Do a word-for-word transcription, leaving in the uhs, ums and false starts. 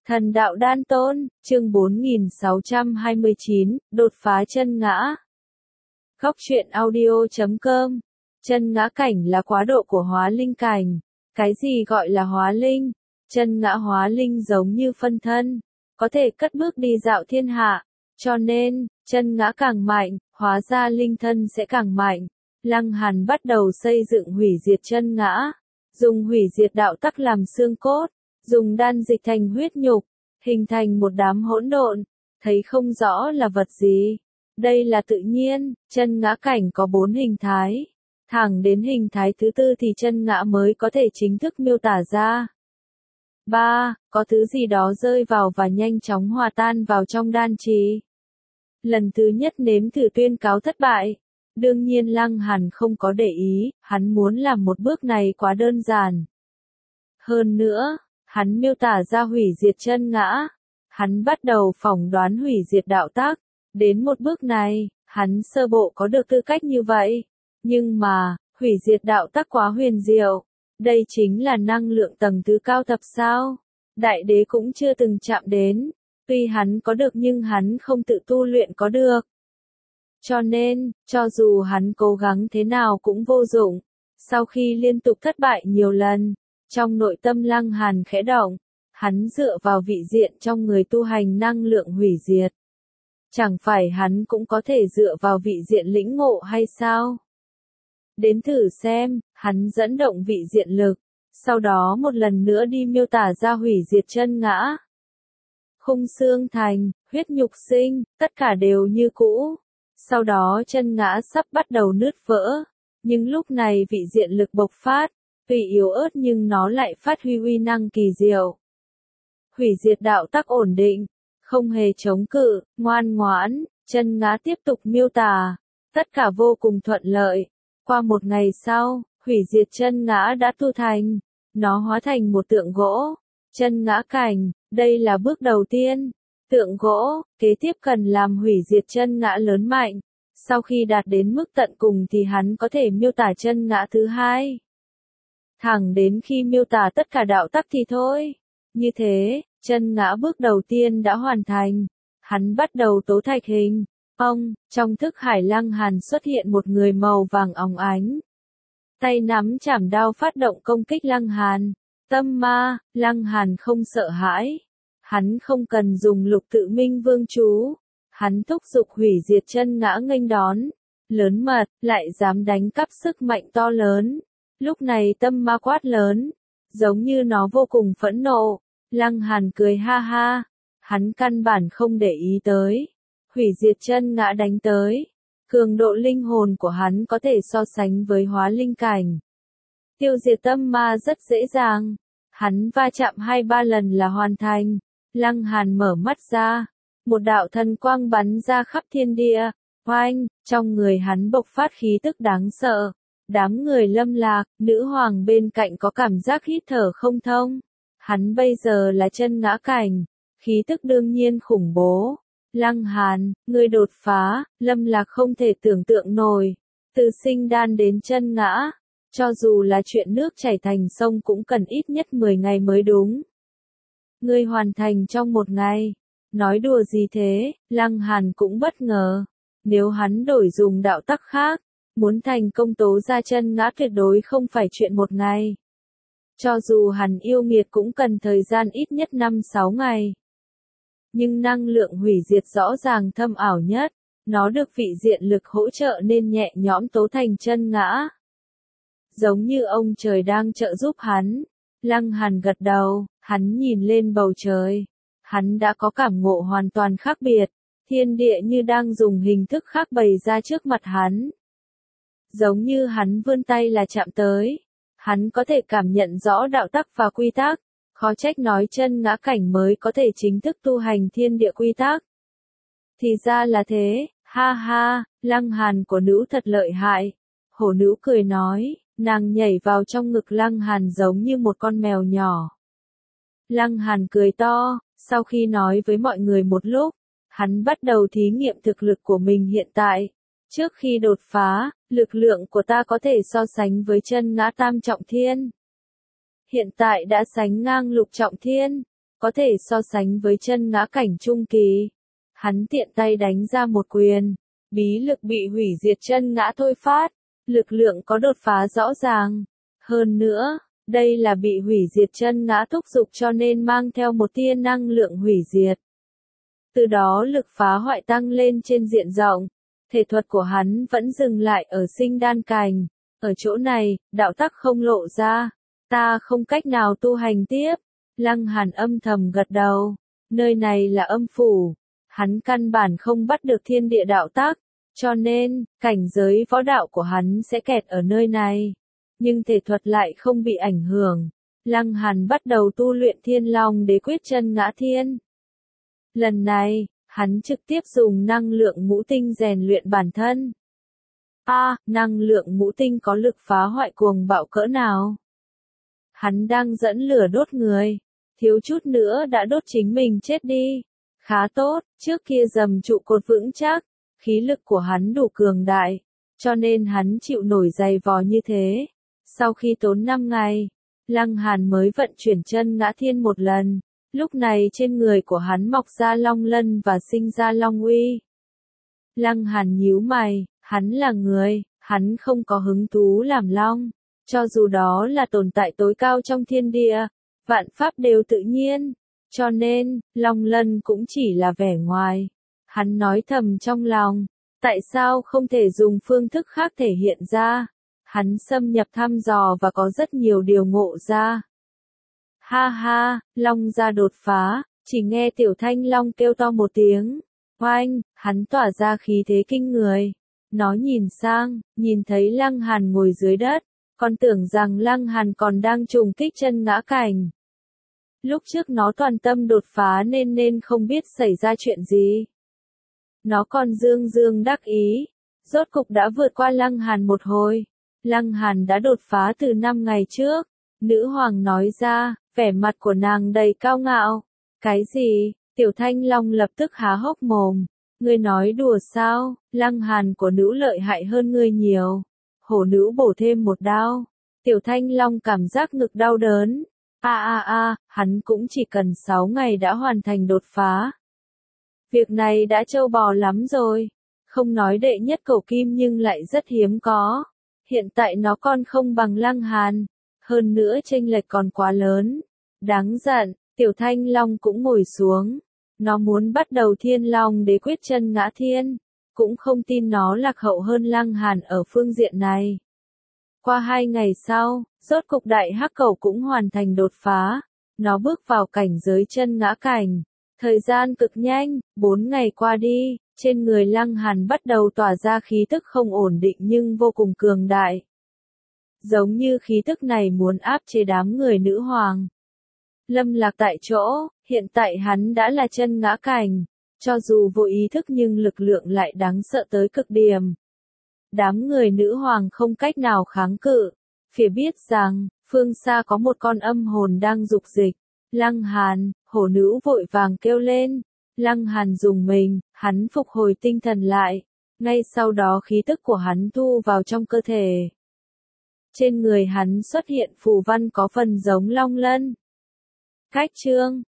Thần đạo đan tôn, chương bốn nghìn sáu trăm hai mươi chín, đột phá chân ngã. Góc truyện audio chấm com. Chân ngã cảnh là quá độ của hóa linh cảnh. Cái gì gọi là hóa linh? Chân ngã hóa linh giống như phân thân, có thể cất bước đi dạo thiên hạ. Cho nên, chân ngã càng mạnh, hóa ra linh thân sẽ càng mạnh. Lăng Hàn bắt đầu xây dựng hủy diệt chân ngã, dùng hủy diệt đạo tắc làm xương cốt, dùng đan dịch thành huyết nhục, hình thành một đám hỗn độn, thấy không rõ là vật gì. Đây là tự nhiên, chân ngã cảnh có bốn hình thái. Thẳng đến hình thái thứ tư thì chân ngã mới có thể chính thức miêu tả ra. ba. Có thứ gì đó rơi vào và nhanh chóng hòa tan vào trong đan trì. Lần thứ nhất nếm thử tuyên cáo thất bại. Đương nhiên Lăng Hàn không có để ý, hắn muốn làm một bước này quá đơn giản. Hơn nữa, hắn miêu tả ra hủy diệt chân ngã. Hắn bắt đầu phỏng đoán hủy diệt đạo tác. Đến một bước này, hắn sơ bộ có được tư cách như vậy. Nhưng mà, hủy diệt đạo tác quá huyền diệu. Đây chính là năng lượng tầng thứ cao thập sao. Đại đế cũng chưa từng chạm đến. Tuy hắn có được nhưng hắn không tự tu luyện có được. Cho nên, cho dù hắn cố gắng thế nào cũng vô dụng. Sau khi liên tục thất bại nhiều lần, trong nội tâm Lăng Hàn khẽ động, hắn dựa vào vị diện trong người tu hành năng lượng hủy diệt. Chẳng phải hắn cũng có thể dựa vào vị diện lĩnh ngộ hay sao? Đến thử xem, hắn dẫn động vị diện lực, sau đó một lần nữa đi miêu tả ra hủy diệt chân ngã. Khung xương thành, huyết nhục sinh, tất cả đều như cũ. Sau đó chân ngã sắp bắt đầu nứt vỡ, nhưng lúc này vị diện lực bộc phát, tuy yếu ớt nhưng nó lại phát huy uy năng kỳ diệu. Hủy diệt đạo tắc ổn định, không hề chống cự, ngoan ngoãn, chân ngã tiếp tục miêu tả, tất cả vô cùng thuận lợi. Qua một ngày sau, hủy diệt chân ngã đã tu thành, nó hóa thành một tượng gỗ, chân ngã cảnh, đây là bước đầu tiên. Tượng gỗ, kế tiếp cần làm hủy diệt chân ngã lớn mạnh. Sau khi đạt đến mức tận cùng thì hắn có thể miêu tả chân ngã thứ hai. Thẳng đến khi miêu tả tất cả đạo tắc thì thôi. Như thế, chân ngã bước đầu tiên đã hoàn thành. Hắn bắt đầu tố thạch hình. Ông, trong thức hải Lăng Hàn xuất hiện một người màu vàng óng ánh. Tay nắm chảm đao phát động công kích Lăng Hàn. Tâm ma, Lăng Hàn không sợ hãi. Hắn không cần dùng lục tự minh vương chú. Hắn thúc giục hủy diệt chân ngã nghênh đón. Lớn mật, lại dám đánh cắp sức mạnh to lớn. Lúc này tâm ma quát lớn. Giống như nó vô cùng phẫn nộ. Lăng Hàn cười ha ha. Hắn căn bản không để ý tới. Hủy diệt chân ngã đánh tới. Cường độ linh hồn của hắn có thể so sánh với hóa linh cảnh. Tiêu diệt tâm ma rất dễ dàng. Hắn va chạm hai ba lần là hoàn thành. Lăng Hàn mở mắt ra, một đạo thần quang bắn ra khắp thiên địa, oanh, trong người hắn bộc phát khí tức đáng sợ. Đám người lâm lạc, nữ hoàng bên cạnh có cảm giác hít thở không thông. Hắn bây giờ là chân ngã cảnh, khí tức đương nhiên khủng bố. Lăng Hàn, người đột phá, lâm lạc không thể tưởng tượng nổi. Từ sinh đan đến chân ngã, cho dù là chuyện nước chảy thành sông cũng cần ít nhất mười ngày mới đúng. Ngươi hoàn thành trong một ngày. Nói đùa gì thế, Lăng Hàn cũng bất ngờ. Nếu hắn đổi dùng đạo tắc khác, muốn thành công tố ra chân ngã tuyệt đối không phải chuyện một ngày. Cho dù hắn yêu nghiệt cũng cần thời gian ít nhất năm sáu ngày. Nhưng năng lượng hủy diệt rõ ràng thâm ảo nhất, nó được vị diện lực hỗ trợ nên nhẹ nhõm tố thành chân ngã. Giống như ông trời đang trợ giúp hắn. Lăng Hàn gật đầu, hắn nhìn lên bầu trời. Hắn đã có cảm ngộ hoàn toàn khác biệt. Thiên địa như đang dùng hình thức khác bày ra trước mặt hắn. Giống như hắn vươn tay là chạm tới. Hắn có thể cảm nhận rõ đạo tắc và quy tắc. Khó trách nói chân ngã cảnh mới có thể chính thức tu hành thiên địa quy tắc. Thì ra là thế, ha ha, Lăng Hàn của nữ thật lợi hại. Hổ nữ cười nói. Nàng nhảy vào trong ngực Lăng Hàn giống như một con mèo nhỏ. Lăng Hàn cười to, sau khi nói với mọi người một lúc, hắn bắt đầu thí nghiệm thực lực của mình hiện tại. Trước khi đột phá, lực lượng của ta có thể so sánh với chân ngã tam trọng thiên. Hiện tại đã sánh ngang lục trọng thiên. có thể so sánh với chân ngã cảnh trung kỳ. Hắn tiện tay đánh ra một quyền, bí lực bị hủy diệt chân ngã thôi phát, lực lượng có đột phá rõ ràng. Hơn nữa, đây là bị hủy diệt chân ngã thúc giục cho nên mang theo một tia năng lượng hủy diệt. Từ đó lực phá hoại tăng lên trên diện rộng. Thể thuật của hắn vẫn dừng lại ở sinh đan cành. Ở chỗ này, đạo tắc không lộ ra. Ta không cách nào tu hành tiếp. Lăng Hàn âm thầm gật đầu. Nơi này là âm phủ. Hắn căn bản không bắt được thiên địa đạo tắc. Cho nên, cảnh giới võ đạo của hắn sẽ kẹt ở nơi này. Nhưng thể thuật lại không bị ảnh hưởng. Lăng Hàn bắt đầu tu luyện Thiên Long Đế Quyết chân ngã thiên. Lần này, hắn trực tiếp dùng năng lượng ngũ tinh rèn luyện bản thân. A, à, năng lượng ngũ tinh có lực phá hoại cuồng bạo cỡ nào? Hắn đang dẫn lửa đốt người, thiếu chút nữa đã đốt chính mình chết đi. Khá tốt, trước kia dầm trụ cột vững chắc, khí lực của hắn đủ cường đại, cho nên hắn chịu nổi dày vò như thế. Sau khi tốn năm ngày, Lăng Hàn mới vận chuyển chân ngã thiên một lần. Lúc này trên người của hắn mọc ra long lân và sinh ra long uy. Lăng Hàn nhíu mày, hắn là người, hắn không có hứng thú làm long. Cho dù đó là tồn tại tối cao trong thiên địa, vạn pháp đều tự nhiên. Cho nên, long lân cũng chỉ là vẻ ngoài. Hắn nói thầm trong lòng, tại sao không thể dùng phương thức khác thể hiện ra? Hắn xâm nhập thăm dò và có rất nhiều điều ngộ ra. Ha ha, long ra đột phá, chỉ nghe tiểu thanh long kêu to một tiếng. Oanh, hắn tỏa ra khí thế kinh người. Nó nhìn sang, nhìn thấy Lăng Hàn ngồi dưới đất, còn tưởng rằng Lăng Hàn còn đang trùng kích chân ngã cảnh. Lúc trước nó toàn tâm đột phá nên nên không biết xảy ra chuyện gì. Nó còn dương dương đắc ý, rốt cục đã vượt qua Lăng Hàn một hồi. Lăng Hàn đã đột phá từ năm ngày trước. Nữ hoàng nói ra, vẻ mặt của nàng đầy cao ngạo. Cái gì? Tiểu Thanh Long lập tức há hốc mồm. Ngươi nói đùa sao? Lăng Hàn của nữ lợi hại hơn ngươi nhiều. Hổ nữ bổ thêm một đao. Tiểu Thanh Long cảm giác ngực đau đớn. A a a, hắn cũng chỉ cần sáu ngày đã hoàn thành đột phá. Việc này đã trâu bò lắm rồi. Không nói đệ nhất cổ kim nhưng lại rất hiếm có. Hiện tại nó còn không bằng Lăng Hàn. Hơn nữa chênh lệch còn quá lớn. Đáng giận, Tiểu Thanh Long cũng ngồi xuống. Nó muốn bắt đầu Thiên Long Đế Quyết chân ngã thiên. Cũng không tin nó lạc hậu hơn Lăng Hàn ở phương diện này. Qua hai ngày sau, rốt cục đại hắc cẩu cũng hoàn thành đột phá. Nó bước vào cảnh giới chân ngã cảnh. Thời gian cực nhanh, bốn ngày qua đi, trên người Lăng Hàn bắt đầu tỏa ra khí tức không ổn định nhưng vô cùng cường đại. Giống như khí tức này muốn áp chế đám người nữ hoàng. Lâm lạc tại chỗ, hiện tại hắn đã là chân ngã cảnh. Cho dù vô ý thức nhưng lực lượng lại đáng sợ tới cực điểm. Đám người nữ hoàng không cách nào kháng cự. Phía biết rằng, phương xa có một con âm hồn đang dục dịch. Lăng Hàn, hổ nữ vội vàng kêu lên. Lăng Hàn dùng mình, hắn phục hồi tinh thần lại. Ngay sau đó khí tức của hắn thu vào trong cơ thể. Trên người hắn xuất hiện phù văn có phần giống long lân. Cách chương